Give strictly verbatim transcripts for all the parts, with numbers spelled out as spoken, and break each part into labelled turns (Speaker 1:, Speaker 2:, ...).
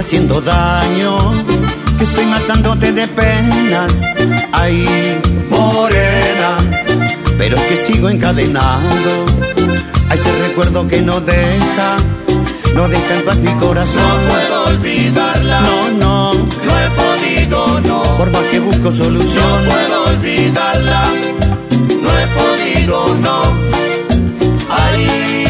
Speaker 1: haciendo daño, que estoy matándote de penas. Ay, morena, pero que sigo encadenado a ese recuerdo que no deja, no deja en paz mi corazón.
Speaker 2: No puedo olvidarla,
Speaker 1: no, no,
Speaker 2: no he podido, no.
Speaker 1: Por más que busco solución,
Speaker 2: no puedo olvidarla, no he podido, no. Ay,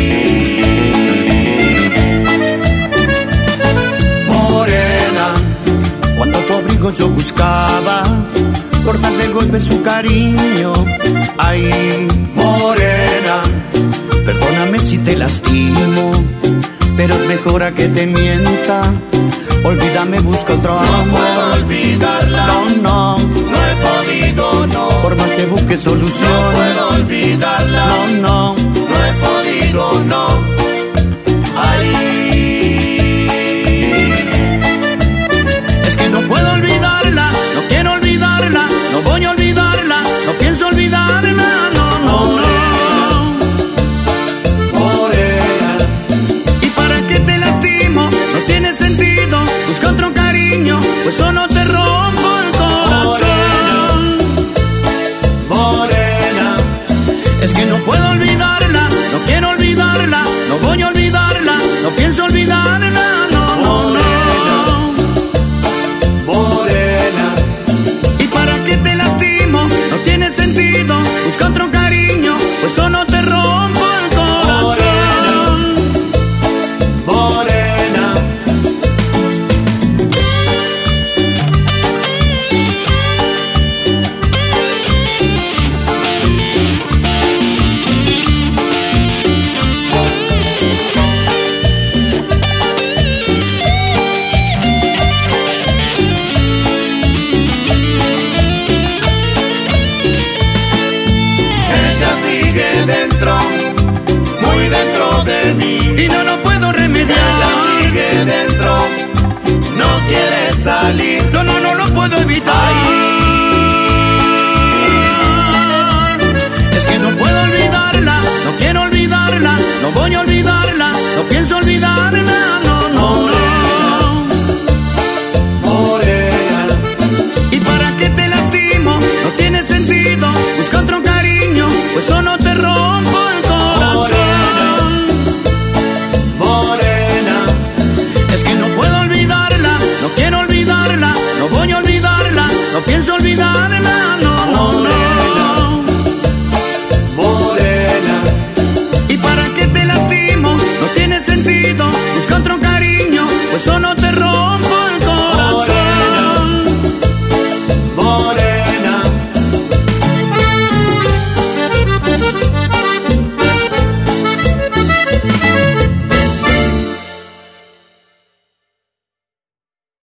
Speaker 1: morena, cuando tu abrigo yo buscaba, cortar de golpe su cariño. Ay, morena, perdóname si te lastimo, pero es mejor a que te mienta. Olvídame, busca otro amor.
Speaker 2: No puedo olvidarla,
Speaker 1: no, no,
Speaker 2: no he podido, no.
Speaker 1: Por más que busque solución,
Speaker 2: no puedo olvidarla,
Speaker 1: no, no,
Speaker 2: no he podido, no. Ay,
Speaker 1: es que no puedo olvidarla, no quiero olvidarla, no voy a olvidarla, no pienso olvidarla, no, no, no.
Speaker 2: morena,
Speaker 1: ¿y para qué te lastimo? No tiene sentido, busca otro cariño, pues solo te rompo el corazón.
Speaker 2: morena,
Speaker 1: Es que no puedo olvidarla.